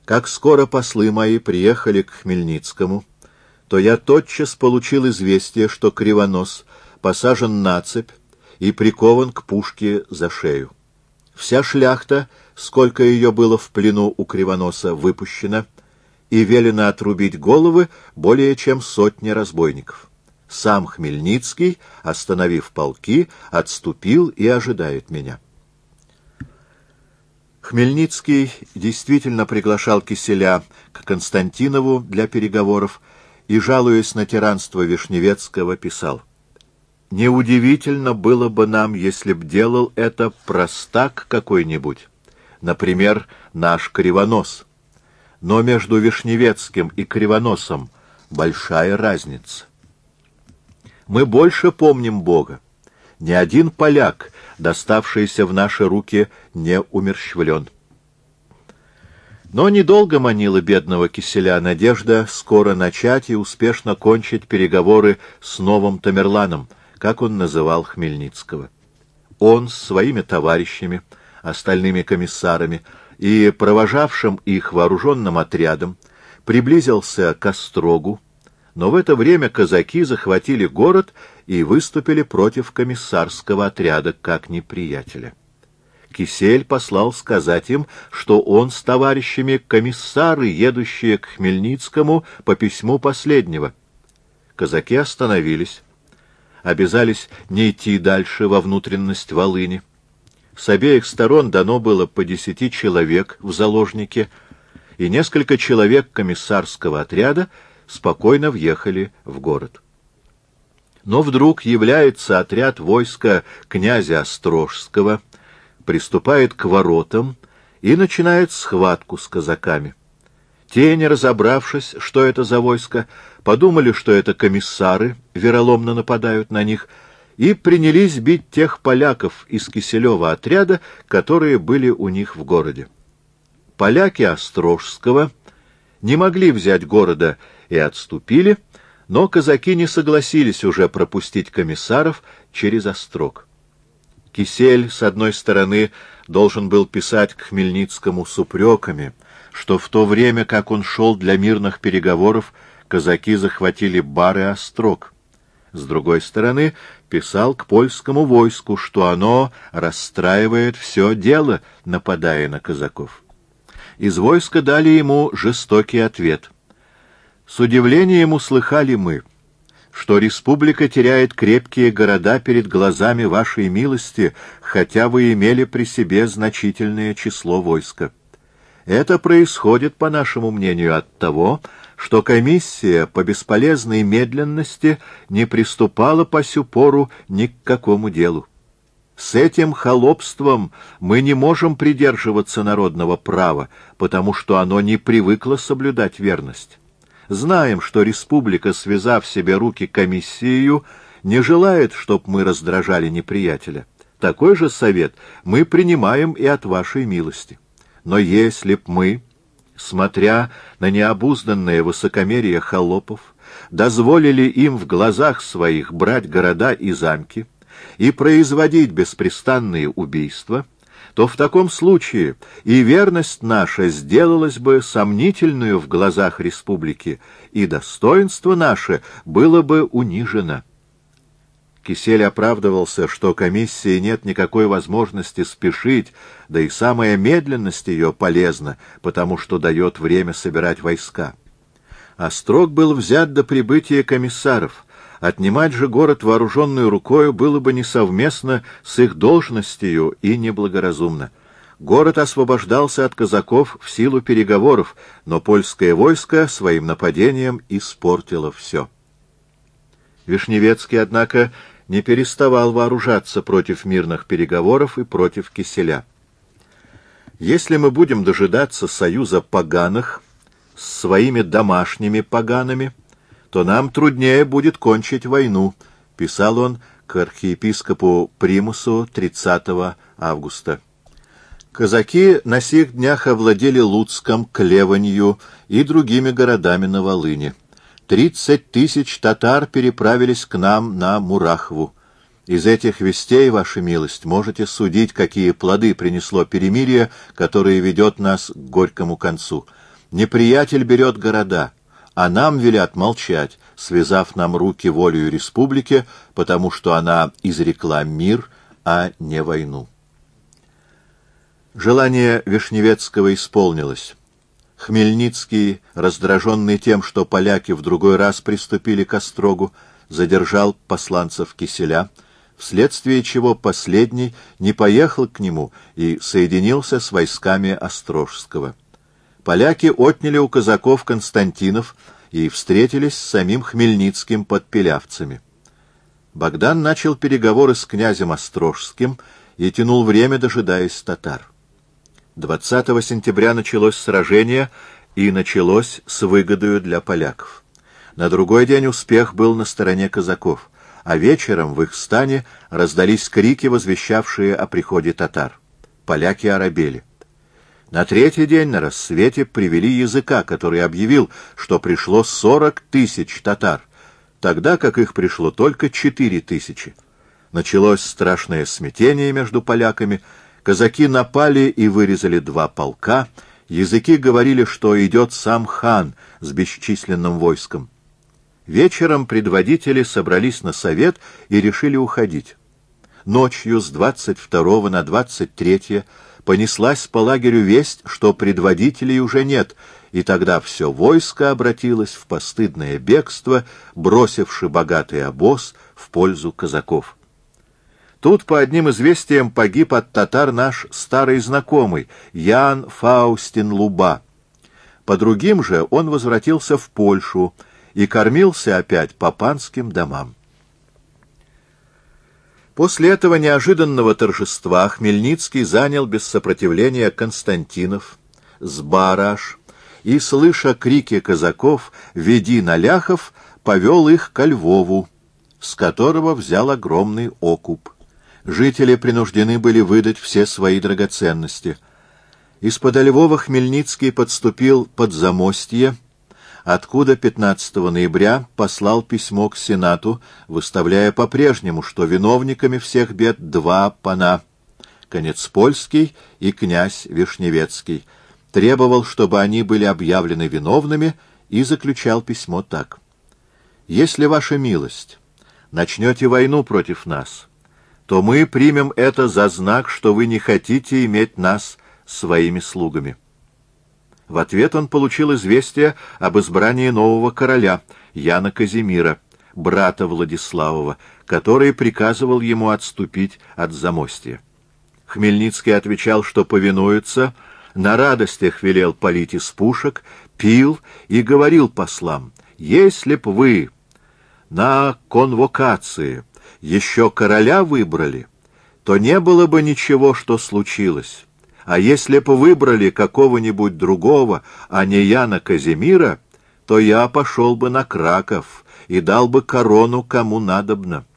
Как скоро послы мои приехали к Хмельницкому, то я тотчас получил известие, что Кривонос посажен на цепь и прикован к пушке за шею. Вся шляхта, сколько ее было в плену у Кривоноса, выпущена, и велено отрубить головы более чем 100 разбойников. Сам Хмельницкий, остановив полки, отступил и ожидает меня. Хмельницкий действительно приглашал Киселя к Константинову для переговоров и, жалуясь на тиранство Вишневецкого, писал: «Неудивительно было бы нам, если б делал это простак какой-нибудь, например, наш Кривонос. Но между Вишневецким и Кривоносом большая разница. Мы больше помним Бога. Ни один поляк, доставшийся в наши руки, не умерщвлен». Но недолго манила бедного Киселя надежда скоро начать и успешно кончить переговоры с новым Тамерланом, как он называл Хмельницкого. Он с своими товарищами, остальными комиссарами и провожавшим их вооруженным отрядом приблизился к Острогу, но в это время казаки захватили город и выступили против комиссарского отряда как неприятеля. Кисель послал сказать им, что он с товарищами комиссары, едущие к Хмельницкому по письму последнего. Казаки остановились, обязались не идти дальше во внутренность Волыни. С обеих сторон дано было по 10 человек в заложники, и несколько человек комиссарского отряда спокойно въехали в город. Но вдруг является отряд войска князя Острожского, приступает к воротам и начинает схватку с казаками. Те, не разобравшись, что это за войско, подумали, что это комиссары вероломно нападают на них, и принялись бить тех поляков из Киселева отряда, которые были у них в городе. Поляки Острожского не могли взять города и отступили, но казаки не согласились уже пропустить комиссаров через острог. Кисель, с одной стороны, должен был писать к Хмельницкому с упреками, что в то время, как он шел для мирных переговоров, казаки захватили Бар и Острог. С другой стороны, писал к польскому войску, что оно расстраивает все дело, нападая на казаков. Из войска дали ему жестокий ответ. С удивлением услыхали мы, что республика теряет крепкие города перед глазами вашей милости, хотя вы имели при себе значительное число войска. Это происходит, по нашему мнению, от того, что комиссия по бесполезной медленности не приступала по сю пору ни к какому делу. С этим холопством мы не можем придерживаться народного права, потому что оно не привыкло соблюдать верность. Знаем, что республика, связав себе руки комиссией, не желает, чтоб мы раздражали неприятеля. Такой же совет мы принимаем и от вашей милости. Но если б мы, смотря на необузданное высокомерие холопов, дозволили им в глазах своих брать города и замки и производить беспрестанные убийства, то в таком случае и верность наша сделалась бы сомнительную в глазах республики, и достоинство наше было бы унижено. Кисель оправдывался, что комиссии нет никакой возможности спешить, да и самая медленность ее полезна, потому что дает время собирать войска. Острог был взят до прибытия комиссаров. Отнимать же город вооруженную рукою было бы несовместно с их должностью и неблагоразумно. Город освобождался от казаков в силу переговоров, но польское войско своим нападением испортило все. Вишневецкий, однако, не переставал вооружаться против мирных переговоров и против Киселя. «Если мы будем дожидаться союза поганых с своими домашними погаными, то нам труднее будет кончить войну», — писал он к архиепископу Примусу 30 августа. Казаки на сих днях овладели Луцком, Клеванью и другими городами на Волыни. 30 тысяч татар переправились к нам на Мурахву. Из этих вестей, ваша милость, можете судить, какие плоды принесло перемирие, которое ведет нас к горькому концу. Неприятель берет города, а нам велят молчать, связав нам руки волею республики, потому что она изрекла мир, а не войну. Желание Вишневецкого исполнилось. Хмельницкий, раздраженный тем, что поляки в другой раз приступили к острогу, задержал посланцев Киселя, вследствие чего последний не поехал к нему и соединился с войсками Острожского. Поляки отняли у казаков Константинов и встретились с самим Хмельницким под Пилявцами. Богдан начал переговоры с князем Острожским и тянул время, дожидаясь татар. 20 сентября началось сражение, и началось с выгодою для поляков. На другой день успех был на стороне казаков, а вечером в их стане раздались крики, возвещавшие о приходе татар. Поляки оробели. На третий день на рассвете привели языка, который объявил, что пришло 40 000 татар, тогда как их пришло только 4 000. Началось страшное смятение между поляками. Казаки напали и вырезали 2 полка. Языки говорили, что идет сам хан с бесчисленным войском. Вечером предводители собрались на совет и решили уходить. Ночью с 22 на 23 понеслась по лагерю весть, что предводителей уже нет, и тогда все войско обратилось в постыдное бегство, бросивши богатый обоз в пользу казаков. Тут по одним известиям погиб от татар наш старый знакомый Ян Фаустин Луба. По другим же он возвратился в Польшу и кормился опять по панским домам. После этого неожиданного торжества Хмельницкий занял без сопротивления Константинов, Сбараж, и, слыша крики казаков «Веди на ляхов», повел их ко Львову, с которого взял огромный окуп. Жители принуждены были выдать все свои драгоценности. Из-под Львова Хмельницкий подступил под Замостье, откуда 15 ноября послал письмо к Сенату, выставляя по-прежнему, что виновниками всех бед 2 пана — Конецпольский и князь Вишневецкий, требовал, чтобы они были объявлены виновными, и заключал письмо так: «Если ваша милость начнете войну против нас, то мы примем это за знак, что вы не хотите иметь нас своими слугами». В ответ он получил известие об избрании нового короля, Яна Казимира, брата Владиславова, который приказывал ему отступить от Замостья. Хмельницкий отвечал, что повинуется, на радостях велел палить из пушек, пил и говорил послам: «Если б вы на конвокации еще короля выбрали, то не было бы ничего, что случилось. А если бы выбрали какого-нибудь другого, а не Яна Казимира, то я пошел бы на Краков и дал бы корону кому надобно».